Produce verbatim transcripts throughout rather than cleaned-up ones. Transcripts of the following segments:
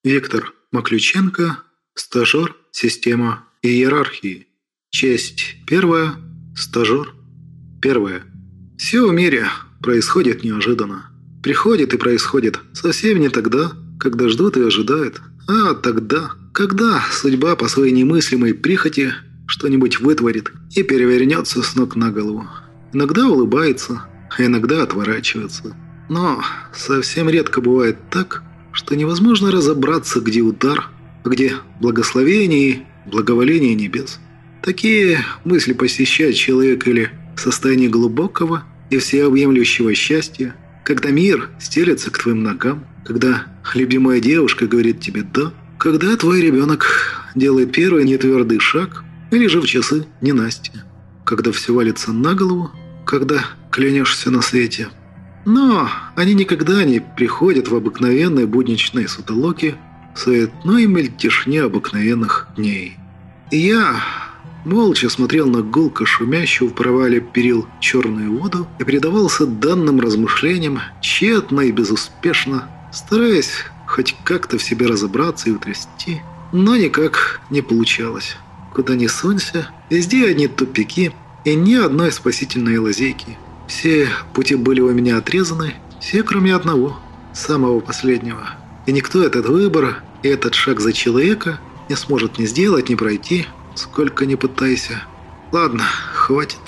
Виктор Маключенко, стажер, система иерархии. Часть первая, стажер. Первая. Все в мире происходит неожиданно. Приходит и происходит совсем не тогда, когда ждут и ожидают, а тогда, когда судьба по своей немыслимой прихоти что-нибудь вытворит и перевернется с ног на голову. Иногда улыбается, а иногда отворачивается. Но совсем редко бывает так, что невозможно разобраться, где удар, а где благословение и благоволение небес. Такие мысли посещают человека или в состоянии глубокого и всеобъемлющего счастья, когда мир стелется к твоим ногам, когда любимая девушка говорит тебе «да», когда твой ребенок делает первый нетвердый шаг или же в часы ненастья, когда все валится на голову, когда клянешься на свете. Но они никогда не приходят в обыкновенные будничные сутолоки, в суетной мельтешне обыкновенных дней. И я молча смотрел на гулко шумящую в провале перил черную воду и предавался данным размышлениям тщетно и безуспешно, стараясь хоть как-то в себе разобраться и утрясти, но никак не получалось. Куда ни сунься, везде одни тупики и ни одной спасительной лазейки. Все пути были у меня отрезаны, все кроме одного, самого последнего. И никто этот выбор и этот шаг за человека не сможет ни сделать, ни пройти, сколько ни пытайся. Ладно, хватит.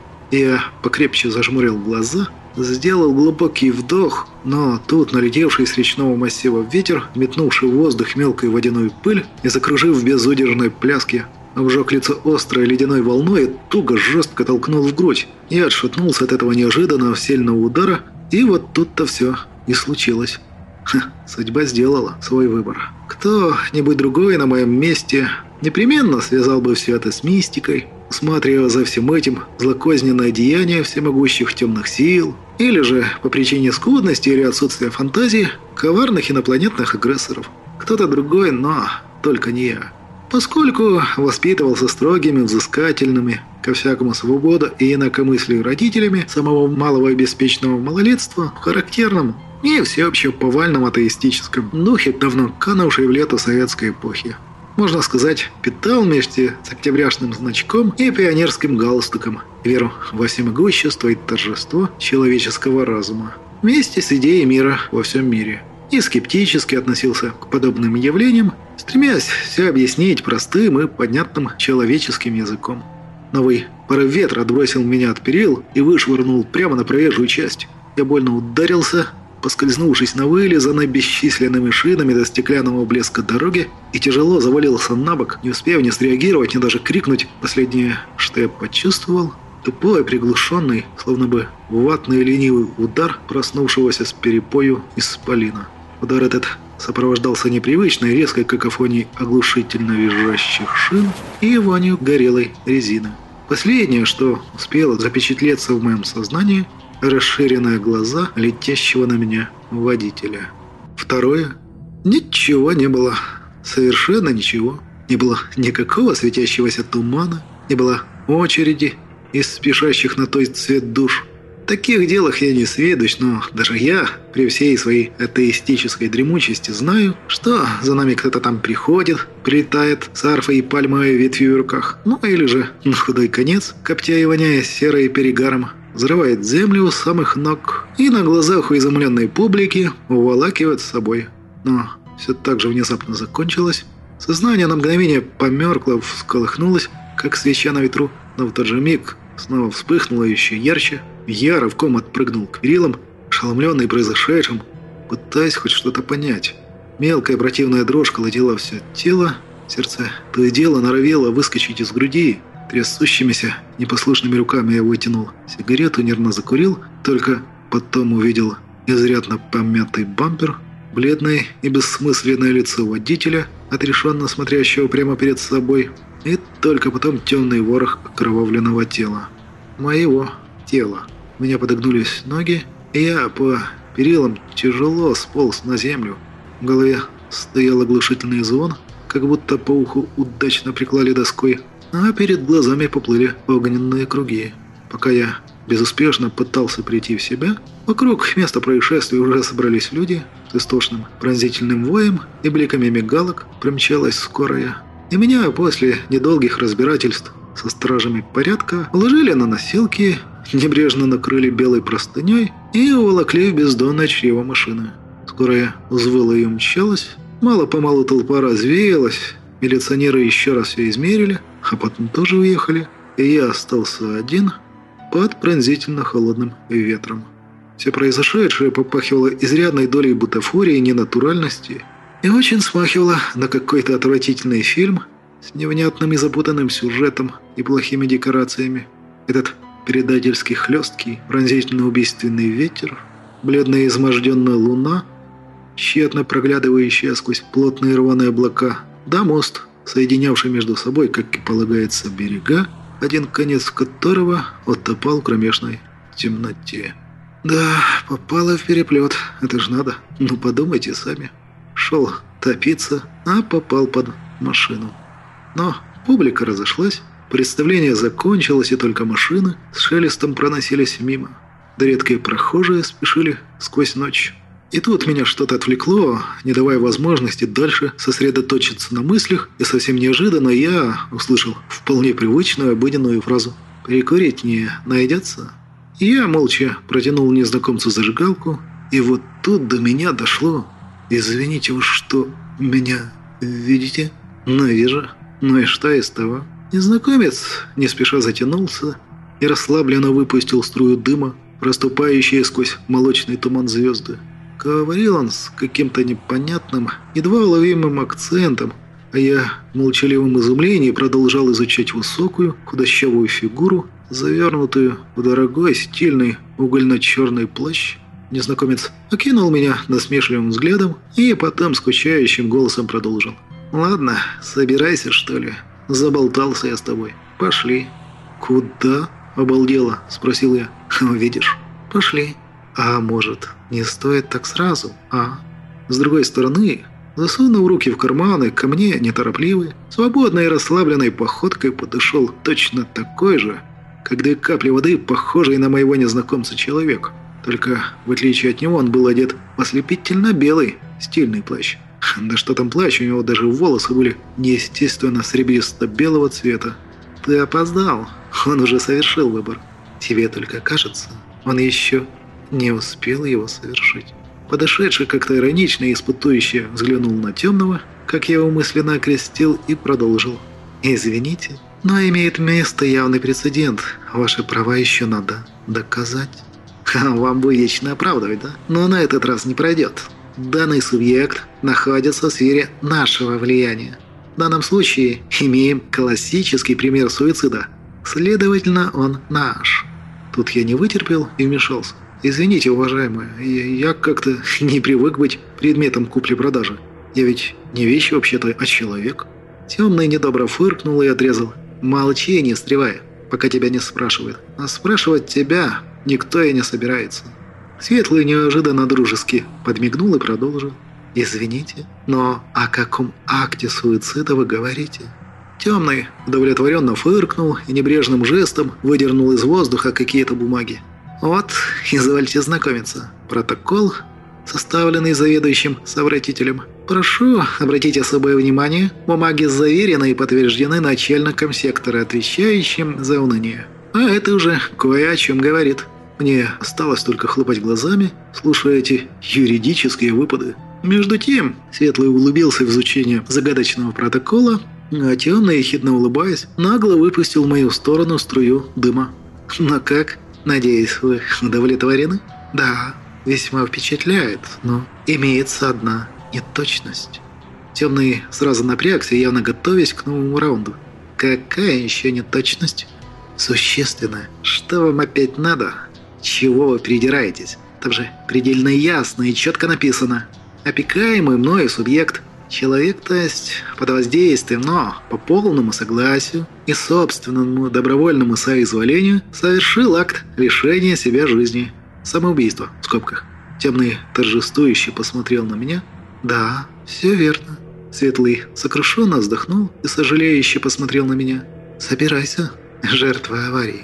Я покрепче зажмурил глаза, сделал глубокий вдох, но тут налетевший с речного массива ветер, метнувший в воздух мелкую водяную пыль и закружив в безудержной пляске, обжег лицо острой ледяной волной и туго жестко толкнул в грудь. Я отшатнулся от этого неожиданного сильного удара, и вот тут-то все и случилось. Ха, судьба сделала свой выбор. Кто-нибудь другой на моем месте непременно связал бы все это с мистикой, усматривая за всем этим злокозненное деяние всемогущих темных сил, или же по причине скудности или отсутствия фантазии коварных инопланетных агрессоров. Кто-то другой, но только не я. Поскольку воспитывался строгими, взыскательными, ко всякому свободу и инакомыслию родителями самого малого и беспечного малолетства в характерном и всеобщем повальном атеистическом духе, давно канувшей в лету советской эпохи. Можно сказать, питал вместе с октябряшным значком и пионерским галстуком веру во всемогущество и торжество человеческого разума, вместе с идеей мира во всем мире. И скептически относился к подобным явлениям, стремясь все объяснить простым и понятным человеческим языком. Новый порыв ветра отбросил меня от перил и вышвырнул прямо на проезжую часть. Я больно ударился, поскользнувшись на вылизанной бесчисленными шинами до стеклянного блеска дороги, и тяжело завалился на бок, не успев ни среагировать, ни даже крикнуть. Последнее, что я почувствовал, тупой, приглушенный, словно бы ватный ленивый удар проснувшегося с перепою исполина. Удар этот сопровождался непривычной резкой какофонией оглушительно визжащих шин и вонью горелой резины. Последнее, что успело запечатлеться в моем сознании, расширенные глаза летящего на меня водителя. Второе. Ничего не было. Совершенно ничего. Не было никакого светящегося тумана, не было очереди из спешащих на той цвет душ. В таких делах я не сведущ, но даже я, при всей своей атеистической дремучести, знаю, что за нами кто-то там приходит, прилетает с арфой и пальмовой ветвью в руках, ну или же, на худой конец, коптя и воняя серой перегаром, взрывает землю у самых ног и на глазах у изумленной публики уволакивает с собой. Но все так же внезапно закончилось. Сознание на мгновение померкло, всколыхнулось, как свеча на ветру, но в тот же миг снова вспыхнуло еще ярче. Я рывком отпрыгнул к перилам, ошеломленный произошедшим, пытаясь хоть что-то понять. Мелкая противная дрожь колотила все тело, сердце то и дело норовело выскочить из груди. Трясущимися, непослушными руками я вытянул сигарету, нервно закурил, только потом увидел изрядно помятый бампер, бледное и бессмысленное лицо водителя, отрешенно смотрящего прямо перед собой, и только потом темный ворох окровавленного тела. Моего тела. У меня подогнулись ноги, и я по перилам тяжело сполз на землю. В голове стоял оглушительный звон, как будто по уху удачно приклали доской, а перед глазами поплыли огненные круги. Пока я безуспешно пытался прийти в себя, вокруг места происшествия уже собрались люди. С истошным пронзительным воем и бликами мигалок промчалась скорая. И меня после недолгих разбирательств со стражами порядка уложили на носилки, небрежно накрыли белой простыней и уволокли в бездонное чрево машины. Скорая взвыла и умчалась. Мало-помалу толпа развеялась, милиционеры еще раз все измерили, а потом тоже уехали, и я остался один под пронзительно холодным ветром. Все произошедшее попахивало изрядной долей бутафории и ненатуральности и очень смахивало на какой-то отвратительный фильм с невнятным и запутанным сюжетом и плохими декорациями. Этот предательский хлесткий, пронзительно-убийственный ветер, бледная изможденная луна, тщетно проглядывающая сквозь плотные рваные облака, да мост, соединявший между собой, как и полагается, берега, один конец которого утопал в кромешной темноте. Да, попало в переплет, это ж надо, ну подумайте сами. Шел топиться, а попал под машину. Но публика разошлась, представление закончилось, и только машины с шелестом проносились мимо. Да редкие прохожие спешили сквозь ночь. И тут меня что-то отвлекло, не давая возможности дальше сосредоточиться на мыслях, и совсем неожиданно я услышал вполне привычную обыденную фразу «Перекурить не найдется?». Я молча протянул незнакомцу зажигалку, и вот тут до меня дошло. «Извините, вы что, меня видите?» «Ну, вижу. Ну и что из того?» Незнакомец не спеша затянулся и расслабленно выпустил струю дыма, проступающие сквозь молочный туман звезды. Говорил он с каким-то непонятным, едва уловимым акцентом, а я в молчаливом изумлении продолжал изучать высокую, худощавую фигуру, завернутую в дорогой, стильный, угольно-черный плащ. Незнакомец окинул меня насмешливым взглядом и потом скучающим голосом продолжил. «Ладно, собирайся, что ли. Заболтался я с тобой. Пошли». «Куда?» – обалдело, спросил я. «Видишь? Пошли». «А может, не стоит так сразу, а?» С другой стороны, засунув руки в карманы, ко мне неторопливый, свободной и расслабленной походкой подошел точно такой же, как две капли воды, похожий на моего незнакомца человек. Только, в отличие от него, он был одет в ослепительно белый, стильный плащ. Да что там плащ, у него даже волосы были неестественно серебристо-белого цвета. «Ты опоздал, он уже совершил выбор. Тебе только кажется, он еще не успел его совершить». Подошедший как-то иронично и испытующе взглянул на темного, как я его мысленно окрестил, и продолжил. «Извините, но имеет место явный прецедент. Ваши права еще надо доказать». Ха, вам бы вечно оправдывать, да? Но на этот раз не пройдет. Данный субъект находится в сфере нашего влияния. В данном случае имеем классический пример суицида. Следовательно, он наш. Тут я не вытерпел и вмешался. «Извините, уважаемая, я как-то не привык быть предметом купли-продажи. Я ведь не вещь вообще-то, а человек». Темный недобро фыркнул и отрезал. «Молчи, не встревай, пока тебя не спрашивают. А спрашивать тебя никто и не собирается». Светлый неожиданно дружески подмигнул и продолжил. «Извините, но о каком акте суицида вы говорите?» Темный удовлетворенно фыркнул и небрежным жестом выдернул из воздуха какие-то бумаги. «Вот, извольте знакомиться. Протокол, составленный заведующим совратителем. Прошу обратить особое внимание, бумаги заверены и подтверждены начальником сектора, отвечающим за уныние. А это уже кое о чем говорит». Мне осталось только хлопать глазами, слушая эти юридические выпады. Между тем, Светлый углубился в изучение загадочного протокола, а Темный, ехидно улыбаясь, нагло выпустил в мою сторону струю дыма. «Ну как? Надеюсь, вы удовлетворены?» «Да, весьма впечатляет, но имеется одна неточность». Темный сразу напрягся, явно готовясь к новому раунду. «Какая еще неточность?» «Существенная. Что вам опять надо? Чего вы придираетесь? Там же предельно ясно и четко написано. Опекаемый мною субъект. Человек, то есть, под воздействием, но по полному согласию и собственному добровольному соизволению совершил акт лишения себя жизни. Самоубийство, в скобках». Темный торжествующе посмотрел на меня. «Да, все верно». Светлый сокрушенно вздохнул и сожалеюще посмотрел на меня. «Собирайся, жертва аварии.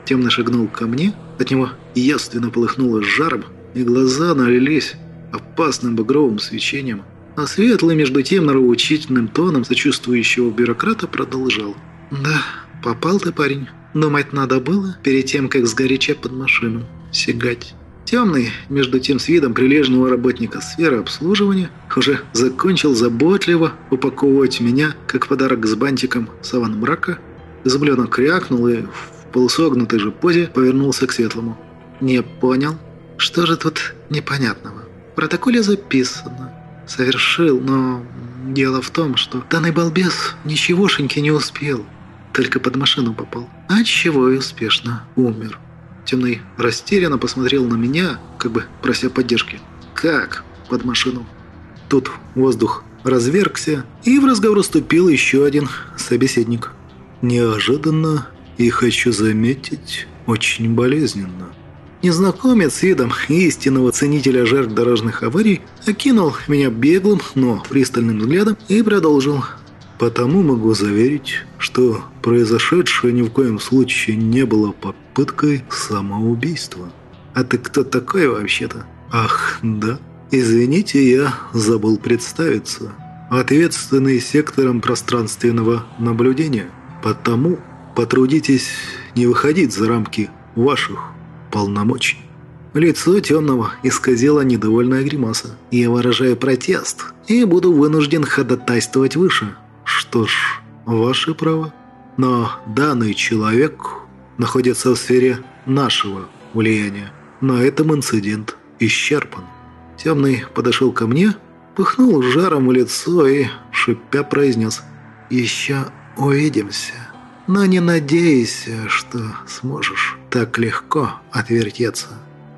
Темный шагнул ко мне, от него явственно полыхнуло жаром, и глаза налились опасным багровым свечением. А Светлый, между тем, нравоучительным тоном сочувствующего бюрократа продолжал. «Да, попал ты, парень. Думать надо было перед тем, как сгоряча под машину сигать». Темный, между тем, с видом прилежного работника сферы обслуживания, уже закончил заботливо упаковывать меня, как подарок с бантиком саван мрака. Изумленно крякнул и в полусогнутой же позе повернулся к Светлому. «Не понял? Что же тут непонятного? В протоколе записано. Совершил, но дело в том, что данный балбес ничегошеньки не успел, только под машину попал. Отчего и успешно умер». Темный растерянно посмотрел на меня, как бы прося поддержки. «Как под машину?» Тут воздух развергся, и в разговор вступил еще один собеседник. «Неожиданно и, хочу заметить, очень болезненно». Незнакомец с видом истинного ценителя жертв дорожных аварий окинул меня беглым, но пристальным взглядом и продолжил. «Потому могу заверить, что произошедшее ни в коем случае не было попыткой самоубийства». «А ты кто такой вообще-то?» «Ах, да. Извините, я забыл представиться. Ответственный сектором пространственного наблюдения. Потому потрудитесь не выходить за рамки ваших полномочий». Лицо Темного исказило недовольная гримаса. «Я выражаю протест и буду вынужден ходатайствовать выше». «Что ж, ваше право. Но данный человек находится в сфере нашего влияния. На этом инцидент исчерпан». Темный подошел ко мне, пыхнул жаром в лицо и, шипя, произнес: «Еще увидимся. Но не надейся, что сможешь так легко отвертеться».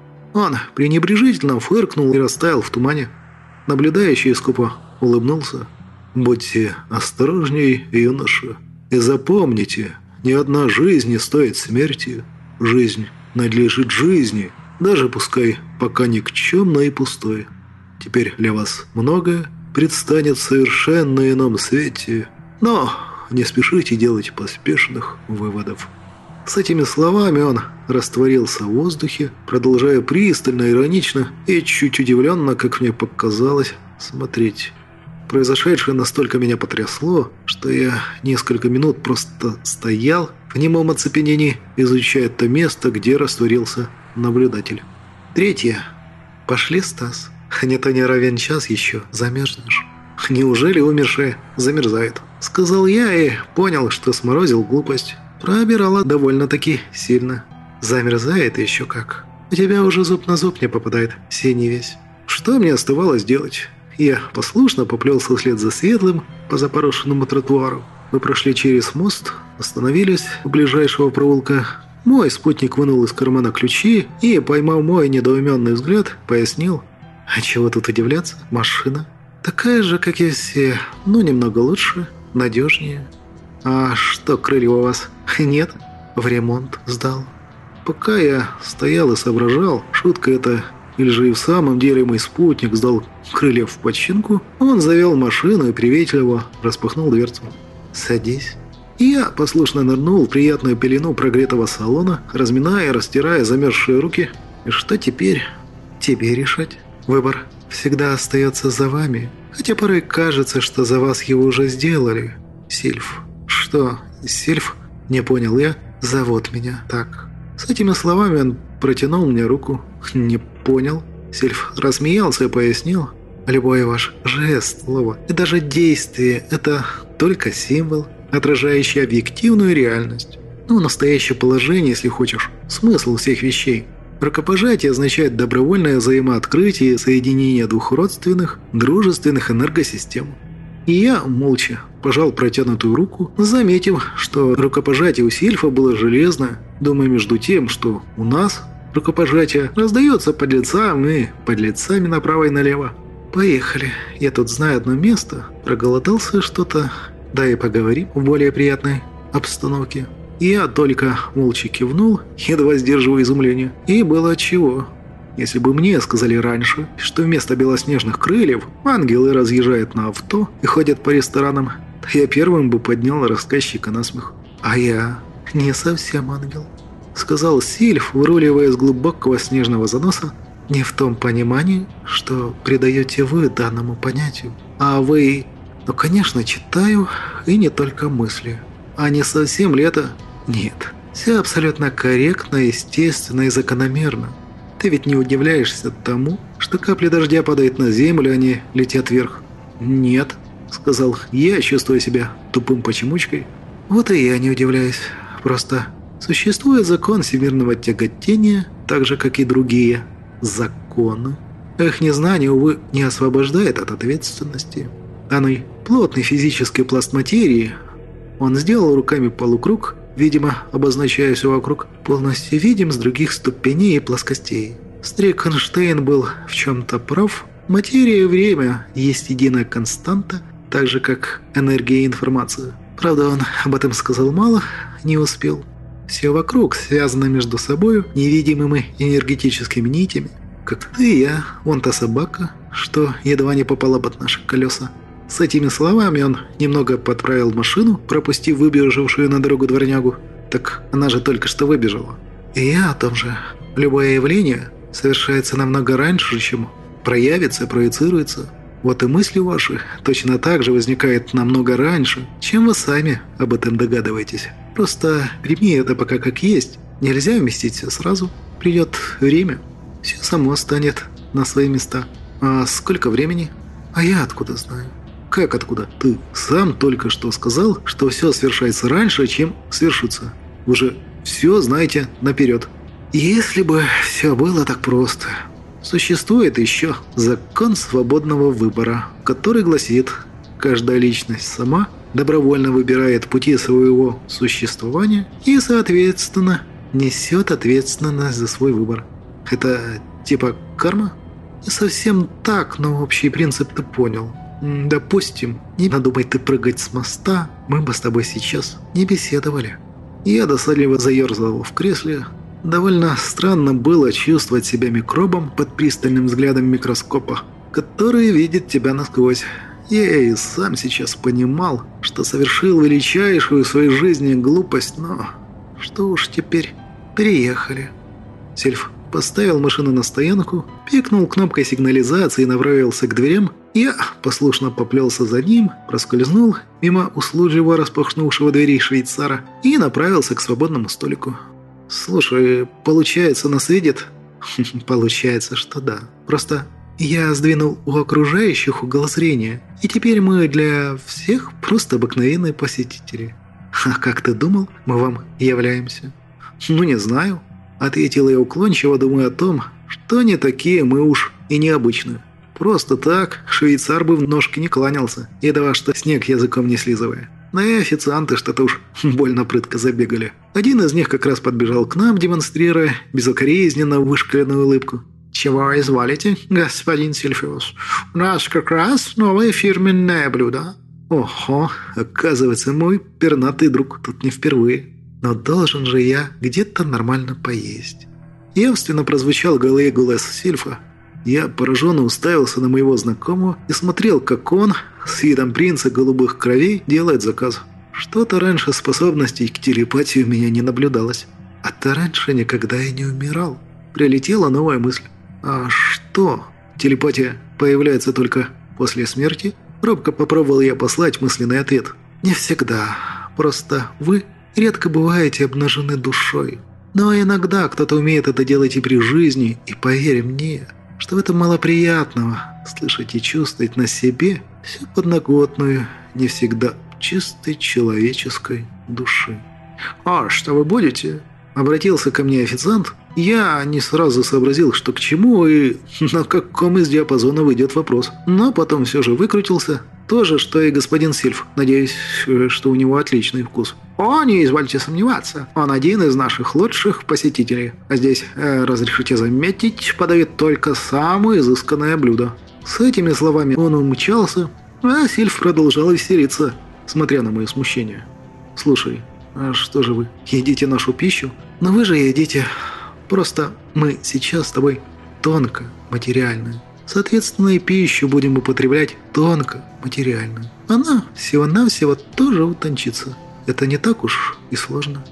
Он пренебрежительно фыркнул и растаял в тумане. Наблюдающий скупо улыбнулся. «Будьте осторожней, юноша, и запомните, ни одна жизнь не стоит смерти. Жизнь надлежит жизни, даже пускай пока никчемной и пустой. Теперь для вас многое предстанет в совершенно ином свете, но не спешите делать поспешных выводов». С этими словами он растворился в воздухе, продолжая пристально, иронично и чуть удивленно, как мне показалось, смотреть. Произошедшее настолько меня потрясло, что я несколько минут просто стоял в немом оцепенении, изучая то место, где растворился наблюдатель. Третье. «Пошли, Стас. Не то не равен час еще замерзнешь». «Неужели умершая замерзает?» Сказал я и понял, что сморозил глупость. Пробирала довольно-таки сильно. «Замерзает еще как. У тебя уже зуб на зуб не попадает, синий весь». Что мне оставалось делать? Я послушно поплелся вслед за Светлым по запорошенному тротуару. Мы прошли через мост, остановились у ближайшего проулка. Мой спутник вынул из кармана ключи и, поймав мой недоуменный взгляд, пояснил: «А чего тут удивляться? Машина. Такая же, как и все, но немного лучше, надежнее». «А что, крылья у вас нет?» «В ремонт сдал». Пока я стоял и соображал, шутка это или же и в самом деле мой спутник сдал крылья в починку, он завел машину и приветливо распахнул дверцу. «Садись». Я послушно нырнул в приятную пелену прогретого салона, разминая и растирая замерзшие руки. И что теперь? Тебе решать. Выбор всегда остается за вами, хотя порой кажется, что за вас его уже сделали. Сильф. Что, Сильф? Не понял я. Зовут меня так. С этими словами он протянул мне руку. Не понял. Сильф рассмеялся и пояснил: любой ваш жест, слово и даже действие – это только символ, отражающий объективную реальность. Ну, настоящее положение, если хочешь, смысл всех вещей. Рукопожатие означает добровольное взаимооткрытие и соединение двух родственных, дружественных энергосистем. И я молча пожал протянутую руку, заметив, что рукопожатие у Сильфа было железное, думая между тем, что у нас рукопожатие раздается подлецам и подлецами направо и налево. «Поехали. Я тут знаю одно место. Проголодался что-то. Да и поговорим в более приятной обстановке». Я только молча кивнул, едва сдерживая изумление. И было отчего. Если бы мне сказали раньше, что вместо белоснежных крыльев ангелы разъезжают на авто и ходят по ресторанам, то я первым бы поднял рассказчика на смех. А я не совсем ангел. — сказал Сильф, выруливая из глубокого снежного заноса, — «не в том понимании, что придаете вы данному понятию, а вы...» «Ну, конечно, читаю, и не только мысли. А не совсем ли это...» «Нет, все абсолютно корректно, естественно и закономерно. Ты ведь не удивляешься тому, что капли дождя падают на землю, а не летят вверх?» «Нет», — сказал я, чувствуя себя тупым почемучкой. «Вот и я не удивляюсь. Просто существует закон всемирного тяготения, так же, как и другие законы. Их незнание, увы, не освобождает от ответственности. Данный плотный физический пласт материи, он сделал руками полукруг, видимо, обозначая все вокруг, полностью видим с других ступеней и плоскостей. Старик Эйнштейн был в чем-то прав. Материя и время есть единая константа, так же, как энергия и информация. Правда, он об этом сказал мало, не успел. Все вокруг связано между собой невидимыми энергетическими нитями. Как ты и я, вон та собака, что едва не попала под наши колеса. С этими словами он немного подправил машину, пропустив выбежавшую на дорогу дворнягу. Так она же только что выбежала. И я о том же. Любое явление совершается намного раньше, чем проявится и проецируется. Вот и мысли ваши точно так же возникают намного раньше, чем вы сами об этом догадываетесь. Просто прими это пока как есть. Нельзя вместить все сразу. Придет время, все само станет на свои места. А сколько времени? А я откуда знаю? Как откуда? Ты сам только что сказал, что все свершается раньше, чем свершится. Вы же все знаете наперед. Если бы все было так просто. Существует еще закон свободного выбора, который гласит, каждая личность сама добровольно выбирает пути своего существования и, соответственно, несет ответственность за свой выбор. Это типа карма? Не совсем так, но общий принцип ты понял. Допустим, не надумай ты прыгать с моста, мы бы с тобой сейчас не беседовали. Я досадливо заерзал в кресле. Довольно странно было чувствовать себя микробом под пристальным взглядом микроскопа, который видит тебя насквозь. Я и сам сейчас понимал, что совершил величайшую в своей жизни глупость, но что уж теперь, приехали. Сильф поставил машину на стоянку, пикнул кнопкой сигнализации и направился к дверям. Я послушно поплелся за ним, проскользнул мимо услужливо распахнувшего двери швейцара и направился к свободному столику. «Слушай, получается, нас видят?» «Получается, что да. Просто я сдвинул у окружающих угол зрения, и теперь мы для всех просто обыкновенные посетители. А как ты думал, мы вам являемся?» «Ну, не знаю», — ответил я уклончиво, думая о том, что не такие мы уж и необычные. Просто так швейцар бы в ножки не кланялся, едва что снег языком не слизывая. Да и официанты что-то уж больно прытко забегали. Один из них как раз подбежал к нам, демонстрируя безукоризненно вышкаленную улыбку. «Чего изволите, господин Сильфиус? У нас как раз новое фирменное блюдо». Ого, оказывается, мой пернатый друг тут не впервые. Но должен же я где-то нормально поесть. Явственно прозвучал в голове голос Сильфа. Я пораженно уставился на моего знакомого и смотрел, как он, с видом принца голубых кровей, делает заказ. Что-то раньше способностей к телепатии у меня не наблюдалось. А ты раньше никогда и не умирал. Прилетела новая мысль. А что? Телепатия появляется только после смерти? Робко попробовал я послать мысленный ответ. Не всегда. Просто вы редко бываете обнажены душой. Но иногда кто-то умеет это делать и при жизни, и поверь мне, что в этом мало приятного слышать и чувствовать на себе всю подноготную, не всегда чистой человеческой души. «А что вы будете?» — обратился ко мне официант. Я не сразу сообразил, что к чему и на каком из диапазонов идет вопрос. Но потом все же выкрутился. То же, что и господин Сильф. Надеюсь, что у него отличный вкус. «О, не извольте сомневаться. Он один из наших лучших посетителей. А здесь, э, разрешите заметить, подают только самое изысканное блюдо». С этими словами он умчался, а Сильф продолжал веселиться, смотря на мое смущение. «Слушай, а что же вы, едите нашу пищу? Но вы же едите. Просто мы сейчас с тобой тонко материальные. Соответственно, и пищу будем употреблять тонко материальную. Она всего-навсего тоже утончится. Это не так уж и сложно».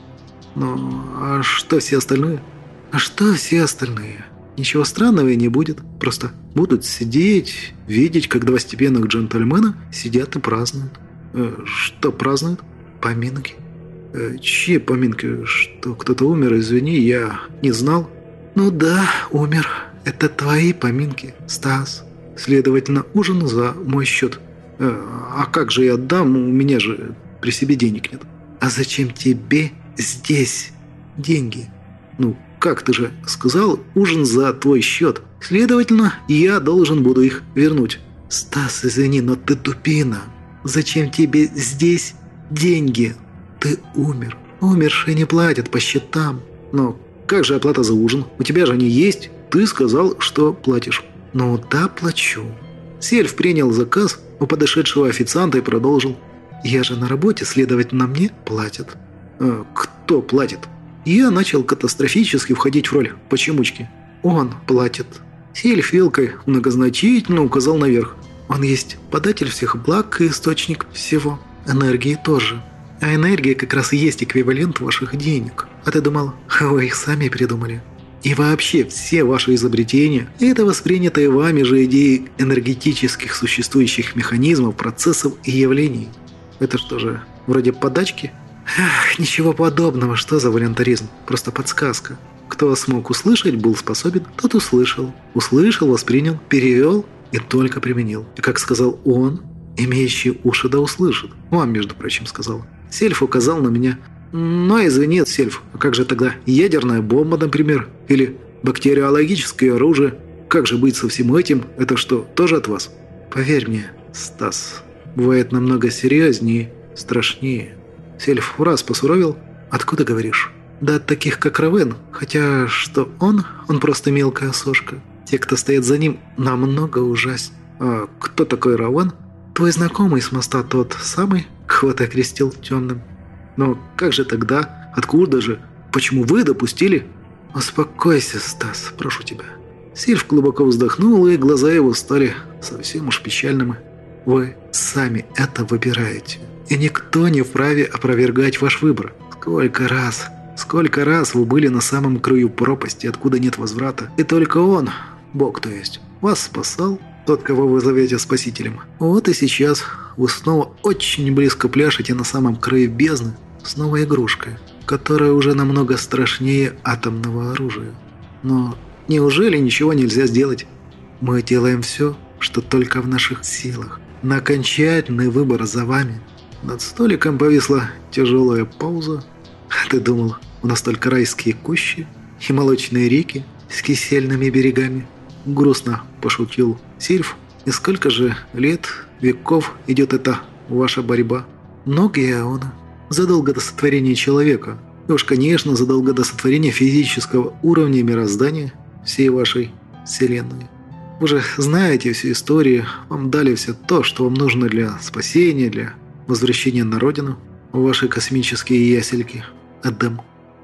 Ну, а что все остальные? А что все остальные? Ничего странного и не будет. Просто будут сидеть, видеть, как два степенных джентльмена сидят и празднуют. Э, что празднуют? Поминки. Э, чьи поминки? Что кто-то умер, извини, я не знал. Ну да, умер. Это твои поминки, Стас. Следовательно, ужин за мой счет. Э, а как же я отдам? У меня же при себе денег нет. А зачем тебе здесь деньги? Ну, как ты же сказал, ужин за твой счет. Следовательно, я должен буду их вернуть. Стас, извини, но ты тупина. Зачем тебе здесь деньги? Ты умер. Умершие не платят по счетам. Но как же оплата за ужин? У тебя же они есть. Ты сказал, что платишь. Ну да, плачу. Сельф принял заказ у подошедшего официанта и продолжил. Я же на работе, следовательно, мне платят. А кто платит? Я начал катастрофически входить в роль почемучки. Он платит. Сельф вилкой многозначительно указал наверх. Он есть податель всех благ и источник всего. Энергии тоже. А энергия как раз и есть эквивалент ваших денег. А ты думал, вы их сами придумали? И вообще все ваши изобретения – это воспринятые вами же идеи энергетических существующих механизмов, процессов и явлений. Это что же, вроде подачки? Ах, ничего подобного, что за волонтаризм? Просто подсказка. Кто смог услышать, был способен, тот услышал. Услышал, воспринял, перевел и только применил. И как сказал он, имеющий уши да услышит. Вам, между прочим, сказал. Сельф указал на меня. Но извини, Сельф, а как же тогда ядерная бомба, например? Или бактериологическое оружие? Как же быть со всем этим? Это что, тоже от вас? Поверь мне, Стас, бывает намного серьезнее, страшнее. Сельф в раз посуровил. Откуда говоришь? Да от таких, как Равен. Хотя, что он? Он просто мелкая сошка. Те, кто стоит за ним, намного ужаснее. А кто такой Равен? Твой знакомый с моста тот самый, кого ты окрестил темным. Но как же тогда? Откуда же? Почему вы допустили? Успокойся, Стас, прошу тебя. Сильф глубоко вздохнул, и глаза его стали совсем уж печальными. Вы сами это выбираете. И никто не вправе опровергать ваш выбор. Сколько раз, сколько раз вы были на самом краю пропасти, откуда нет возврата. И только он, Бог то есть, вас спасал, тот, кого вы зовете спасителем. Вот и сейчас вы снова очень близко пляшете на самом краю бездны с новой игрушкой, которая уже намного страшнее атомного оружия. Но неужели ничего нельзя сделать? Мы делаем все, что только в наших силах. На окончательный выбор за вами. Над столиком повисла тяжелая пауза. Ты думал, у нас только райские кущи и молочные реки с кисельными берегами? Грустно пошутил Сильф. И сколько же лет, веков идет эта ваша борьба? Многие аоны. Задолго до сотворения человека. И уж, конечно, задолго до сотворения физического уровня мироздания всей вашей вселенной. Вы же знаете всю историю, вам дали все то, что вам нужно для спасения, для возвращения на родину, ваши космические ясельки, Эдем.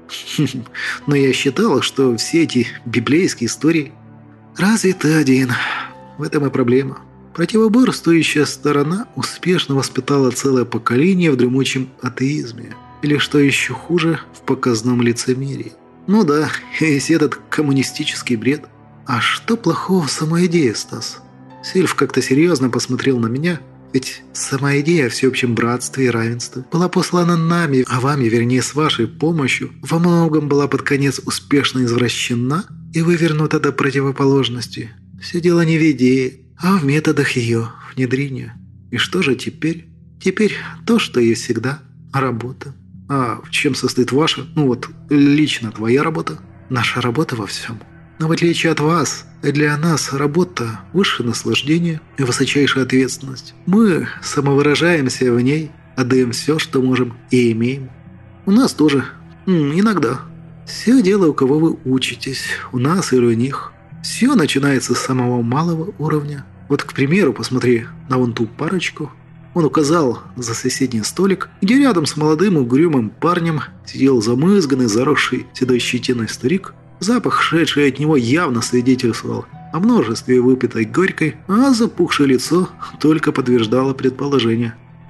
Но я считала, что все эти библейские истории... Разве ты один? В этом и проблема. Противоборствующая сторона успешно воспитала целое поколение в дремучем атеизме. Или, что еще хуже, в показном лицемерии. Ну да, весь этот коммунистический бред. А что плохого в самой идее, Стас? Сильф как-то серьезно посмотрел на меня. Ведь сама идея о всеобщем братстве и равенстве была послана нами, а вами, вернее, с вашей помощью, во многом была под конец успешно извращена и вывернута до противоположности. Все дело не в идее, а в методах ее внедрения. И что же теперь? Теперь то, что и всегда. Работа. А в чем состоит ваша, ну вот, лично твоя работа? Наша работа во всем. Но в отличие от вас, для нас работа – высшее наслаждение и высочайшая ответственность. Мы самовыражаемся в ней, отдаем все, что можем и имеем. У нас тоже. Иногда. Все дело, у кого вы учитесь, у нас или у них. Все начинается с самого малого уровня. Вот, к примеру, посмотри на вон ту парочку. Он указал за соседний столик, где рядом с молодым угрюмым парнем сидел замызганный, заросший седой щетиной старик. Запах, шедший от него, явно свидетельствовал о множестве выпитой горькой, а запухшее лицо только подтверждало предположение.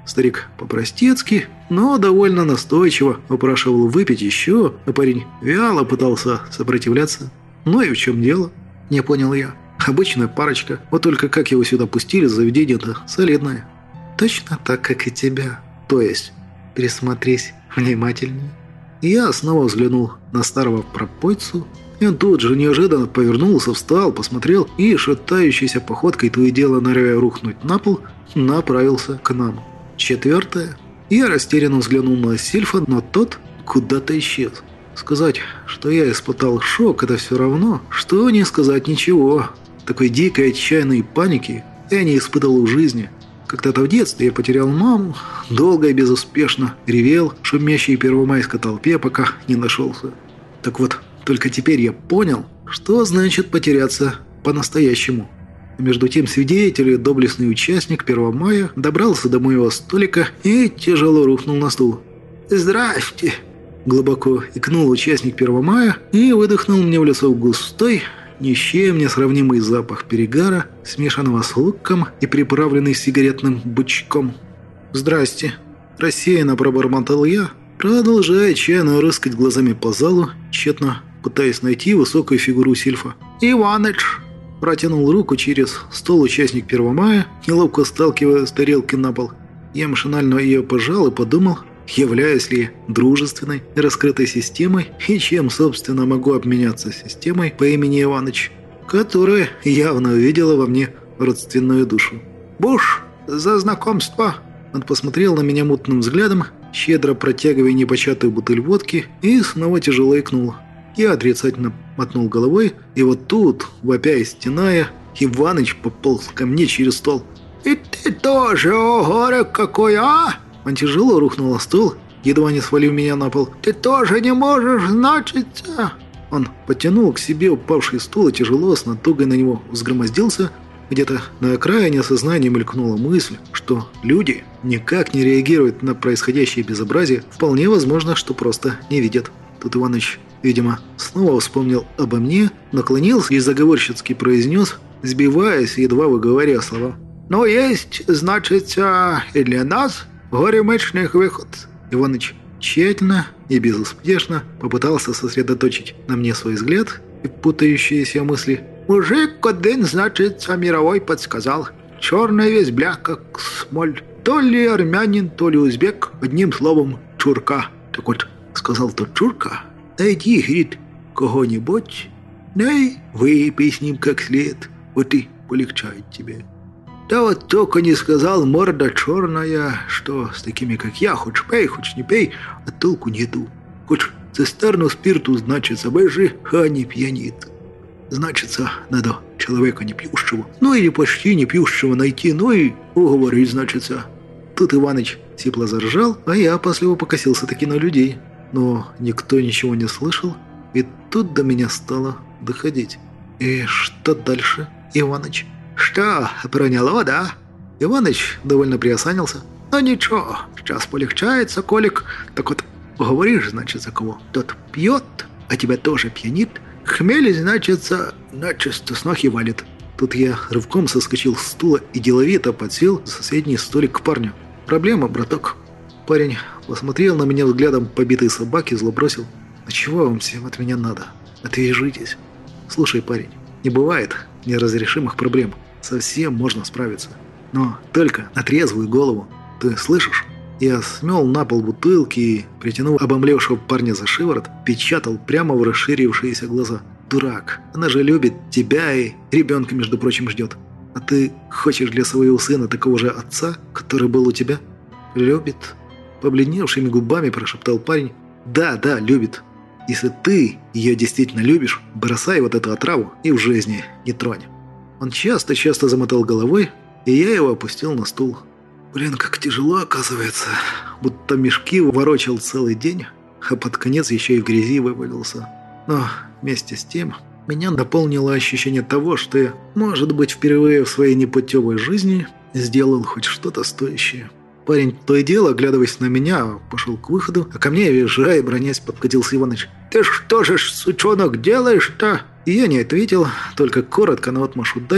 Старик по-простецки, но довольно настойчиво упрашивал выпить еще, а парень вяло пытался сопротивляться. «Ну и в чем дело?» – не понял я. «Обычная парочка, вот только как его сюда пустили, заведение-то солидное». «Точно так, как и тебя. То есть, присмотрись внимательнее». Я снова взглянул на старого пропойцу, и он тут же неожиданно повернулся, встал, посмотрел и, шатающейся походкой, то и дело норовя рухнуть на пол, направился к нам. Четвертое. Я растерянно взглянул на Сильфа, но тот куда-то исчез. Сказать, что я испытал шок, это все равно, что не сказать ничего. Такой дикой отчаянной паники я не испытывал в жизни. Когда-то в детстве я потерял маму, долго и безуспешно ревел в шумящей первомайской толпе, пока не нашелся. Так вот, только теперь я понял, что значит потеряться по-настоящему. Между тем свидетель, доблестный участник первого мая, добрался до моего столика и тяжело рухнул на стул. «Здрасте!» Глубоко икнул участник первого мая и выдохнул мне в лицо густой, ни с чем не сравнимый запах перегара, смешанного с луком и приправленный сигаретным бычком. «Здрасте!» Рассеянно пробормотал я, продолжая отчаянно рыскать глазами по залу, тщетно пытаясь найти высокую фигуру Сильфа. «Иваныч!» Протянул руку через стол участник первого мая, неловко сталкивая с тарелки на пол. Я машинально ее пожал и подумал, являюсь ли дружественной и раскрытой системой, и чем, собственно, могу обменяться системой по имени Иваныч, которая явно увидела во мне родственную душу. «Буш, за знакомство!» Он посмотрел на меня мутным взглядом, щедро протягивая непочатую бутыль водки, и снова тяжело икнул. Я отрицательно мотнул головой, и вот тут, вопя и стеная, Иваныч пополз ко мне через стол. «И ты тоже, о, горе какой, а?» Он тяжело рухнул на стол, едва не свалив меня на пол. «Ты тоже не можешь, значит?» Он подтянул к себе упавший стул и тяжело с натугой на него взгромоздился. Где-то на окраине сознания мелькнула мысль, что люди никак не реагируют на происходящее безобразие. Вполне возможно, что просто не видят. Тут Иваныч, видимо, снова вспомнил обо мне, наклонился и заговорщицки произнес, сбиваясь, едва выговаривая слова. «Но есть, значит, и для нас горемычный выход». Иваныч тщательно и безуспешно попытался сосредоточить на мне свой взгляд и путающиеся мысли. «Мужик один, значит, мировой подсказал. Черный весь бля, как смоль. То ли армянин, то ли узбек, одним словом, чурка». Так вот, сказал тот чурка, найди, говорит, кого-нибудь, nej, выпей с ним как след, вот и полегчает тебе. Да вот только не сказал морда черная, что с такими, как я, хочешь пей, хочешь не пей, а толку нету. Хочешь цистерну спирту, значит, обожи, а не пьянит. Значится, надо человека не пьющего, ну или почти не пьющего найти, ну и уговорить, значится. Тут Иваныч сипло заржал, а я опасливо покосился таки на людей. Но никто ничего не слышал, и тут до меня стало доходить. «И что дальше, Иваныч?» «Что, проняло, да?» Иваныч довольно приосанился. «Ну ничего, сейчас полегчает, соколик. Так вот, говоришь, значит, за кого? Тот пьет, а тебя тоже пьянит. Хмель, значит, начисто с ног и валит». Тут я рывком соскочил с стула и деловито подсел за соседний столик к парню. «Проблема, браток». Парень посмотрел на меня взглядом побитой собаки, зло бросил. «А чего вам всем от меня надо? Отвяжитесь». «Слушай, парень, не бывает неразрешимых проблем. Совсем можно справиться. Но только на трезвую голову. Ты слышишь?» Я смел на пол бутылки и, притянув обомлевшего парня за шиворот, печатал прямо в расширившиеся глаза. «Дурак, она же любит тебя и ребенка, между прочим, ждет. А ты хочешь для своего сына такого же отца, который был у тебя?» «Любит», — побледневшими губами прошептал парень. «Да, да, любит. Если ты ее действительно любишь, бросай вот эту отраву и в жизни не тронь». Он часто-часто замотал головой, и я его опустил на стул. Блин, как тяжело оказывается. Будто мешки ворочал целый день, а под конец еще и в грязи вывалился. Но вместе с тем меня наполнило ощущение того, что я, может быть, впервые в своей непутевой жизни сделал хоть что-то стоящее. Парень то и дело, оглядываясь на меня, пошел к выходу, а ко мне, визжая и бронясь, подкатился Иваныч. «Ты что же, сучонок, делаешь-то?» И я не ответил, только коротко наотмашь ударил,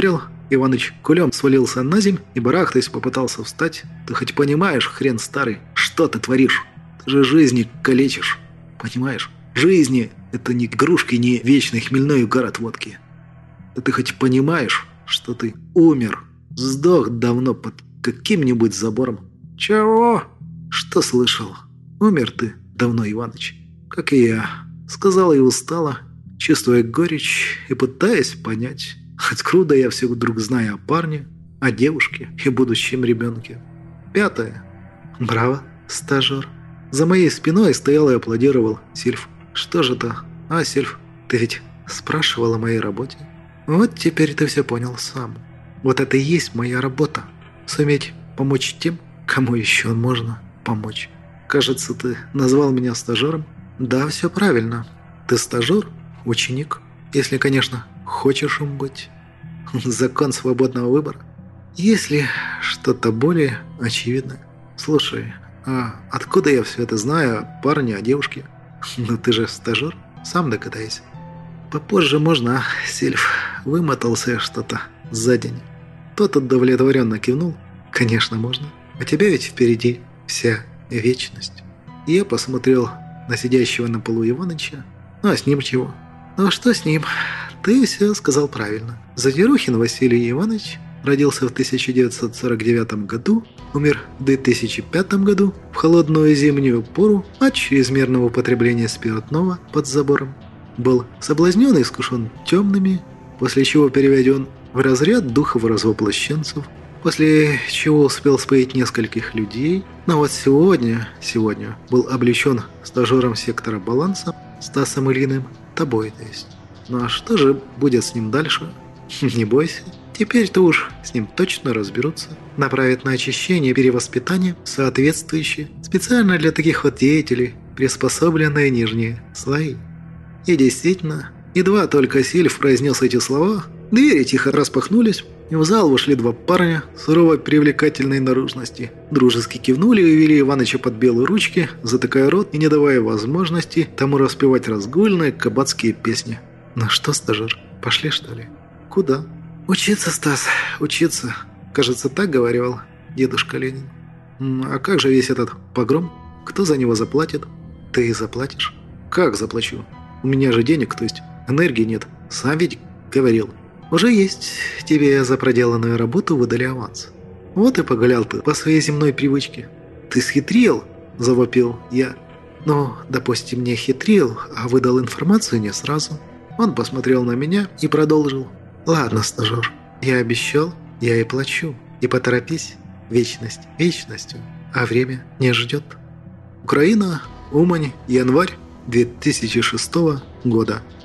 Иваныч кулем свалился на земь и, барахтаясь, попытался встать. «Ты хоть понимаешь, хрен старый, что ты творишь? Ты же жизни калечишь. Понимаешь? Жизни — это не игрушки, не вечный хмельной угар от водки. Да ты хоть понимаешь, что ты умер, сдох давно под каким-нибудь забором?» «Чего?» «Что слышал? Умер ты давно, Иваныч, как и я», — сказала и устала, чувствуя горечь и пытаясь понять, откуда я все вдруг знаю о парне, о девушке и будущем ребенке. Пятое. «Браво, стажер». За моей спиной стоял и аплодировал Сильф. «Что же это? А, Сильф, ты ведь спрашивал о моей работе? Вот теперь ты все понял сам. Вот это и есть моя работа. Суметь помочь тем, кому еще можно помочь. Кажется, ты назвал меня стажером?» «Да, все правильно. Ты стажер, ученик, если, конечно, хочешь им быть. Закон свободного выбора. Если что-то более очевидное. Слушай, а откуда я все это знаю о парне, о девушке? Ну ты же стажер, сам догадайся». «Попозже можно, Сильф». Вымотался я что-то за день. Тот удовлетворенно кивнул. «Конечно, можно. У тебя ведь впереди вся вечность». Я посмотрел на сидящего на полу Иваныча. «Ну, а с ним чего?» «Ну, что с ним? Ты все сказал правильно. Задерухин Василий Иванович родился в тысяча девятьсот сорок девятом году, умер в две тысячи пятом году в холодную зимнюю пору от чрезмерного употребления спиртного под забором. Был соблазнен и искушен темными, после чего переведен в разряд духов-развоплощенцев, после чего успел споить нескольких людей, но вот сегодня, сегодня был облечен стажером сектора баланса Стасом Ильиным, тобой, то есть. Ну а что же будет с ним дальше? Не бойся, теперь-то уж с ним точно разберутся. Направят на очищение и перевоспитание соответствующие, специально для таких вот деятелей, приспособленные нижние слои». И действительно, едва только Сильф произнес эти слова, двери тихо распахнулись, и в зал вошли два парня суровой привлекательной наружности. Дружески кивнули и увели Иваныча под белые ручки, затыкая рот и не давая возможности тому распевать разгульные кабацкие песни. «Ну что, стажер, пошли, что ли?» «Куда?» «Учиться, Стас, учиться. Кажется, так говорил дедушка Ленин». «А как же весь этот погром? Кто за него заплатит?» «Ты заплатишь?» «Как заплачу? У меня же денег, то есть энергии нет. Сам ведь говорил». «Уже есть. Тебе за проделанную работу выдали аванс. Вот и погулял ты по своей земной привычке». «Ты схитрил?» – завопил я. «Ну, допустим, не хитрил, а выдал информацию не сразу». Он посмотрел на меня и продолжил. «Ладно, стажер, я обещал, я и плачу. И поторопись, вечность вечностью, а время не ждет». Украина, Умань, январь две тысячи шестого года.